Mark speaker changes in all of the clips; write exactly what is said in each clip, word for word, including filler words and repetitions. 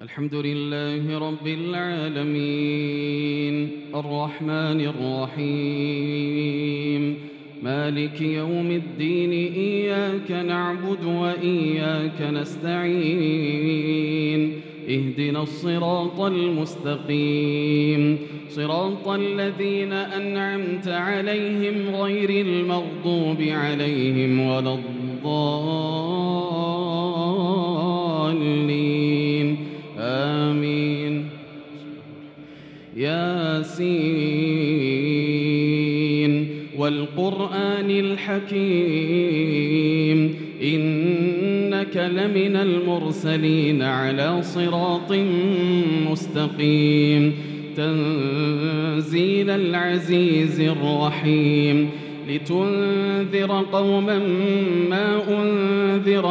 Speaker 1: الحمد لله رب العالمين الرحمن الرحيم مالك يوم الدين إياك نعبد وإياك نستعين اهدنا الصراط المستقيم صراط الذين أنعمت عليهم غير المغضوب عليهم ولا الضالين آمين. ياسين والقرآن الحكيم إنك لمن المرسلين على صراط مستقيم تنزيل العزيز الرحيم لتنذر قوما ما أنذر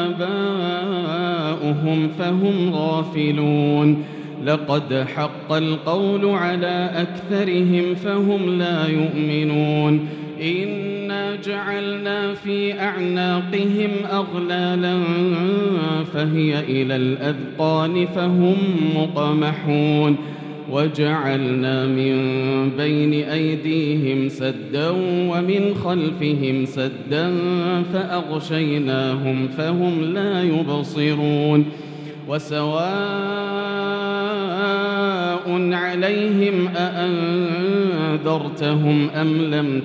Speaker 1: آباؤهم فهم غافلون لقد حق القول على أكثرهم فهم لا يؤمنون إنا جعلنا في أعناقهم أغلالا فهي إلى الأذقان فهم مقمحون وجعلنا من بين أيديهم سدا ومن خلفهم سدا فأغشيناهم فهم لا يبصرون وسواء عليهم أأنذرتهم أم لم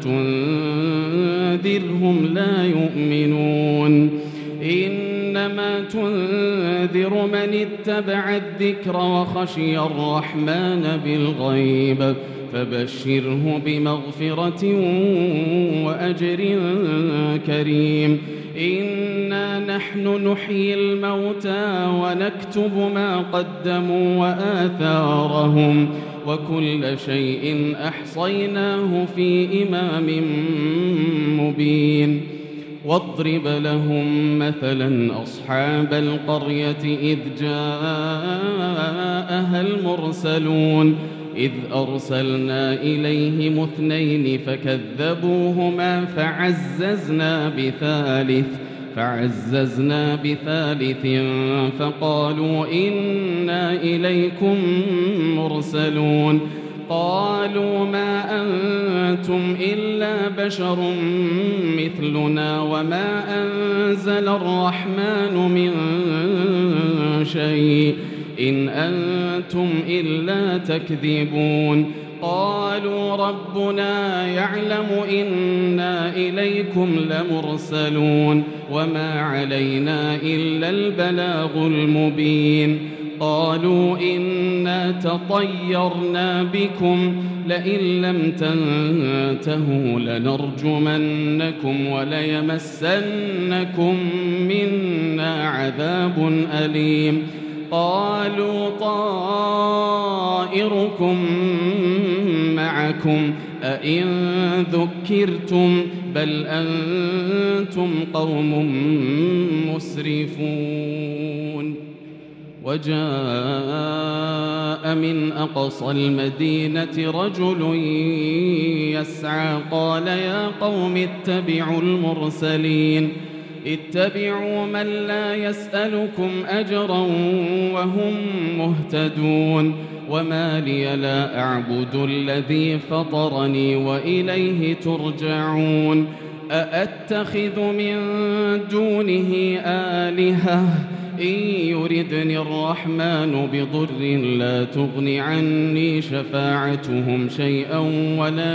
Speaker 1: تنذرهم لا يؤمنون إنما تنذر من اتبع الذكر وخشي الرحمن بالغيب فبشره بمغفرة وأجر كريم إنا نحن نحيي الموتى ونكتب ما قدموا وآثارهم وكل شيء أحصيناه في إمام مبين واضرب لهم مثلا أصحاب القرية إذ جاءها المرسلون إذ أرسلنا إليهم اثنين فكذبوهما فعززنا بثالث فعززنا بثالث فقالوا إنا إليكم مرسلون قالوا ما أنتم إلا بشر مثلنا وما أنزل الرحمن من شيء إن أنتم إلا تكذبون قالوا ربنا يعلم إنا إليكم لمرسلون وما علينا إلا البلاغ المبين قالوا إنا تطيرنا بكم لئن لم تنتهوا لنرجمنكم وليمسنكم منا عذاب أليم قالوا طائركم معكم أئن ذكرتم بل أنتم قوم مسرفون وجاء من أقصى المدينة رجل يسعى قال يا قوم اتبعوا المرسلين اتبعوا من لا يسألكم أجرا وهم مهتدون وما لي لا أعبد الذي فطرني وإليه ترجعون أأتخذ من دونه آلهة إن يردني الرحمن بضر لا تغن عني شفاعتهم شيئا ولا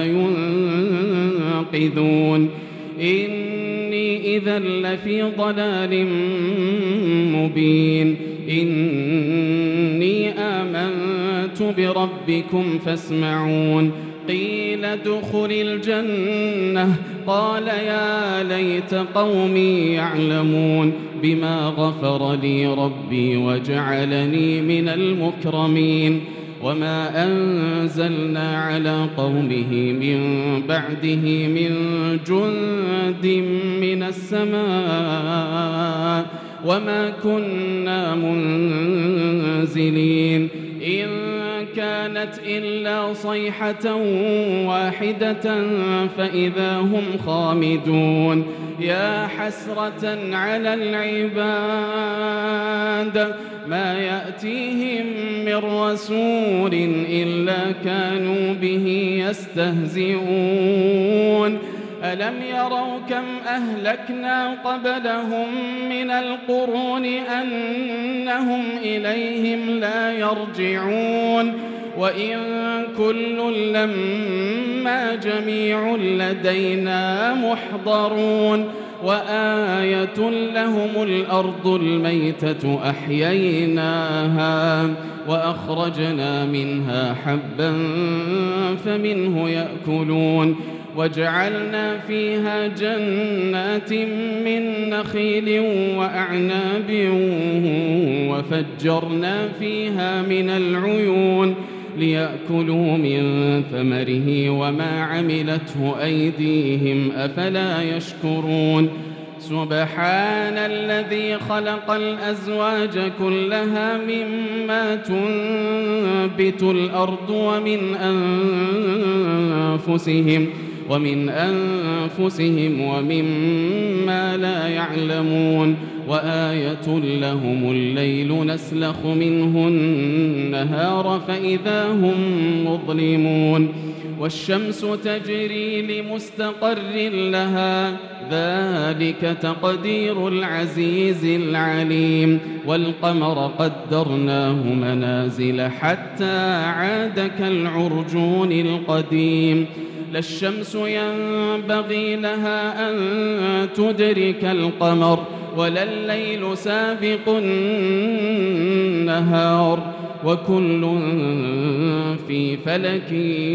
Speaker 1: ينقذون إني إذا لفي ضلال مبين إني آمنت بربكم فاسمعون قيل ادخل الجنة قال يا ليت قومي يعلمون بما غفر لي ربي وجعلني من المكرمين وما أنزلنا على قومه من بعده من جند من السماء وما كنا منزلين إن كانت إلا صيحة واحدة فإذا هم خامدون يا حسرة على العباد ما يأتيهم من رسول إلا كانوا به يستهزئون ألم يروا كم أهلكنا قبلهم من القرون أنهم إليهم لا يرجعون وإن كل لما جميع لدينا محضرون وآية لهم الأرض الميتة أحييناها وأخرجنا منها حبا فمنه يأكلون وجعلنا فيها جنات من نخيل وأعناب وفجرنا فيها من العيون ليأكلوا من ثمره وما عملته أيديهم أفلا يشكرون سبحان الذي خلق الأزواج كلها مما تنبت الأرض ومن أنفسهم ومن أنفسهم ومما لا يعلمون وآية لهم الليل نسلخ منه النهار فإذا هم مظلمون والشمس تجري لمستقر لها ذلك تقدير العزيز العليم والقمر قدرناه منازل حتى عاد كالعرجون القديم لا الشمس ينبغي لها أن تدرك القمر ولا الليل سابق النهار وكل في فلك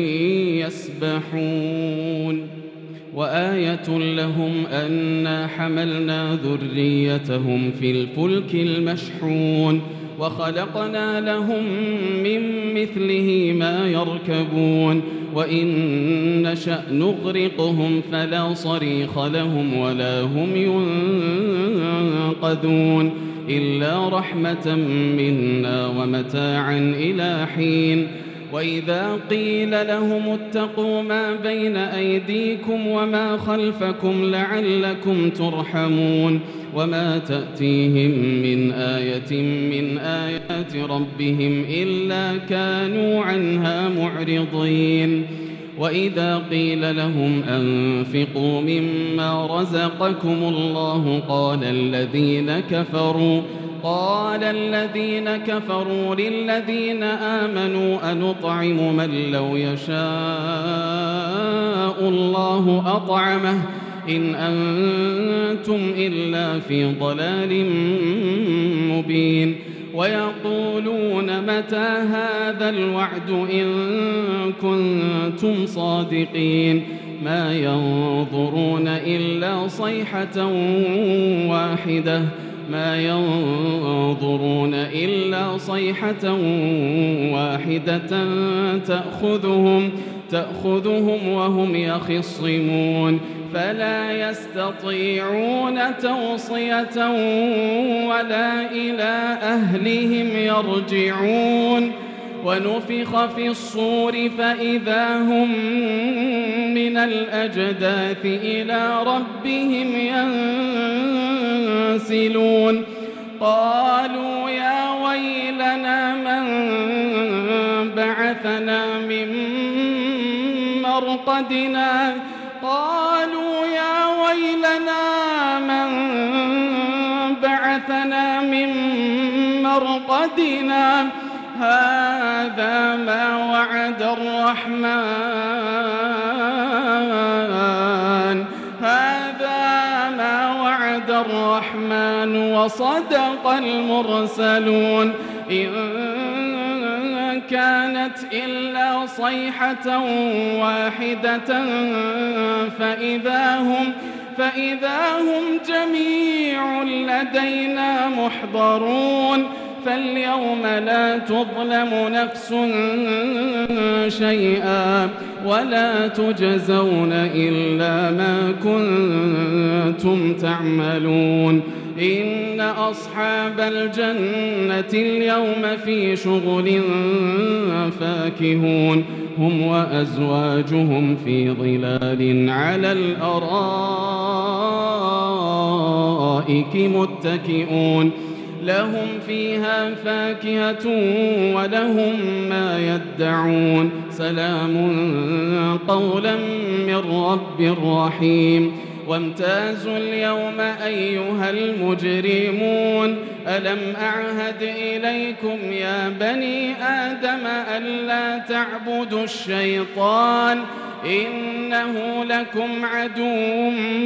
Speaker 1: يسبحون وآية لهم أنا حملنا ذريتهم في الفلك المشحون وخلقنا لهم من مثله ما يركبون وإن نشأ نغرقهم فلا صريخ لهم ولا هم ينقذون إلا رحمة منا ومتاعا إلى حين وإذا قيل لهم اتقوا ما بين أيديكم وما خلفكم لعلكم ترحمون وما تأتيهم من آية من آيات ربهم إلا كانوا عنها معرضين وإذا قيل لهم أنفقوا مما رزقكم الله قال الذين كفروا قال الذين كفروا للذين آمنوا أنطعم من لو يشاء الله أطعمه إن أنتم إلا في ضلال مبين ويقولون متى هذا الوعد إن كنتم صادقين ما ينظرون إلا صيحة واحدة ما ينظرون إلا صيحة واحدة تأخذهم تأخذهم وهم يخصمون فلا يستطيعون توصية ولا إلى أهلهم يرجعون ونفخ في الصور فإذا هم من الأجداث إلى ربهم ينسلون قالوا يا ويلنا من بعثنا من مرقدنا قالوا يا ويلنا من بعثنا من مرقدنا هذا ما وعد الرحمن هذا ما وعد الرحمن وصدق المرسلون إن كانت إلا صيحة واحدة فإذا هم فإذا هم جميع لدينا محضرون فاليوم لا تظلم نفس شيئا ولا تجزون إلا ما كنتم تعملون إن أصحاب الجنة اليوم في شغل فاكهون هم وأزواجهم في ظلال على الأرائك متكئون لهم فيها فاكهة ولهم ما يدعون سلام قولا من رب رحيم وامتازوا اليوم أيها المجرمون ألم أعهد إليكم يا بني آدم ألا تعبدوا الشيطان إنه لكم عدو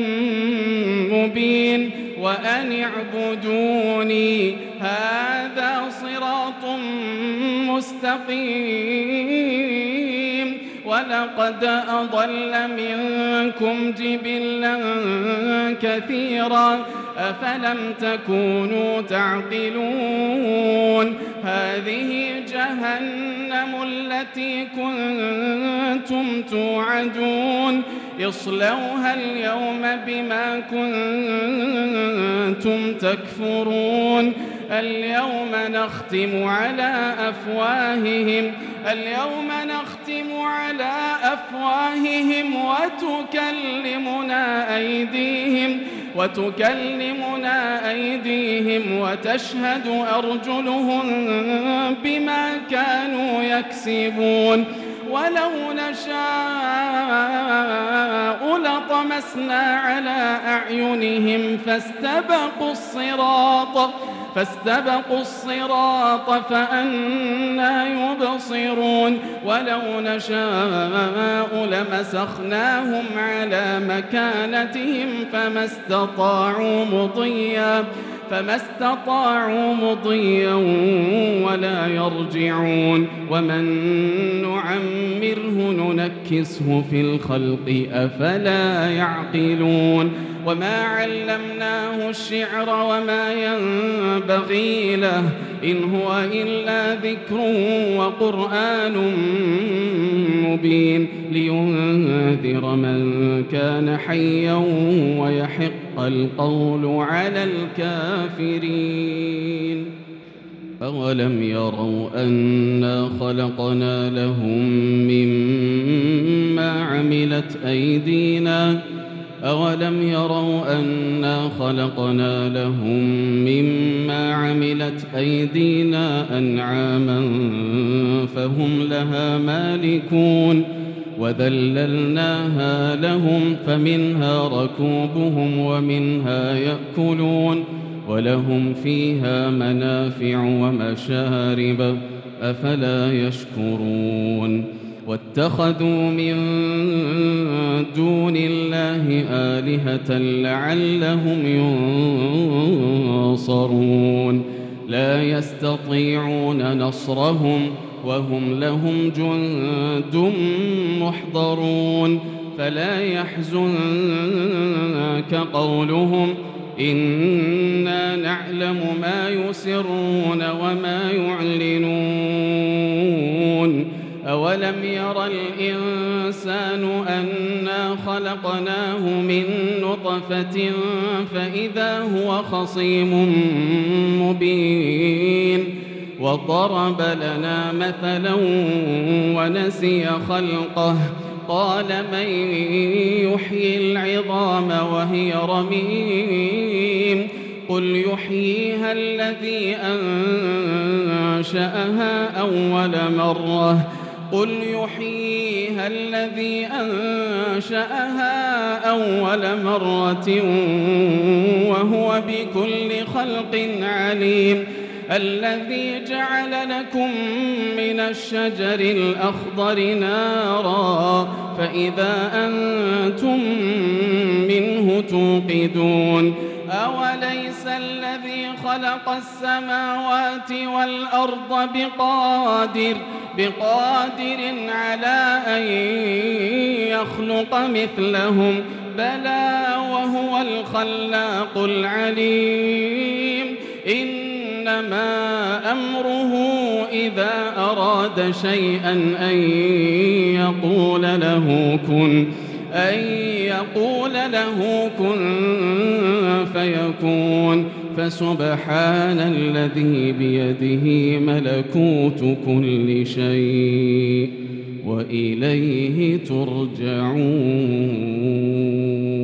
Speaker 1: مبين وأن اعبدوني هذا صراط مستقيم ولقد أضل منكم جبلا كثيرا أفلم تكونوا تعقلون هذه جهنم التي كنتم توعدون اصلوها اليوم بما كنتم تكفرون اليوم نختم على أفواههم اليوم نختم على أفواههم وتكلمنا أيديهم وتكلمنا أيديهم وتشهد أرجلهم بما كانوا يكسبون ولو نشاء لطمسنا على أعينهم فاستبقوا الصراط فاستبقوا الصراط فأنى يبصرون ولو نشاء لمسخناهم على مكانتهم فما استطاعوا مضيا فما استطاعوا مضيا ولا يرجعون ومن نعمره ننكسه في الخلق أفلا يعقلون وما علمناه الشعر وما ينبغي له إن هو إلا ذكر وقرآن مبين لينذر من كان حيا ويحق القول على الكافرين أولم يروا أنا خلقنا لهم مما عملت أيدينا أولم يروا أنا خلقنا لهم مما عملت أيدينا أنعاما فهم لها مالكون وذللناها لهم فمنها ركوبهم ومنها يأكلون ولهم فيها منافع ومشارب أفلا يشكرون واتخذوا من دون الله آلهة لعلهم ينصرون لا يستطيعون نصرهم وهم لهم جند محضرون فلا يحزنك قولهم إنا نعلم ما يسرون وما يعلنون أولم ير الإنسان أنا خلقناه من نطفة فإذا هو خصيم مبين وضرب لنا مثلا ونسي خلقه قال من يحيي العظام وهي رميم قل يحييها الذي أنشأها أول مرة قل يحييها الذي أنشأها أول مرة وهو بكل خلق عليم الذي جعل لكم من الشجر الأخضر نارا فإذا أنتم منه توقدون أوليس الذي خلق السماوات والأرض بقادر بقادر على أن يخلق مثلهم بلى وهو الخلاق العليم إنما أمره إذا أراد شيئا أن يقول له كن أن يقول له كن فيكون فسبحان الذي بيده ملكوت كل شيء وإليه ترجعون.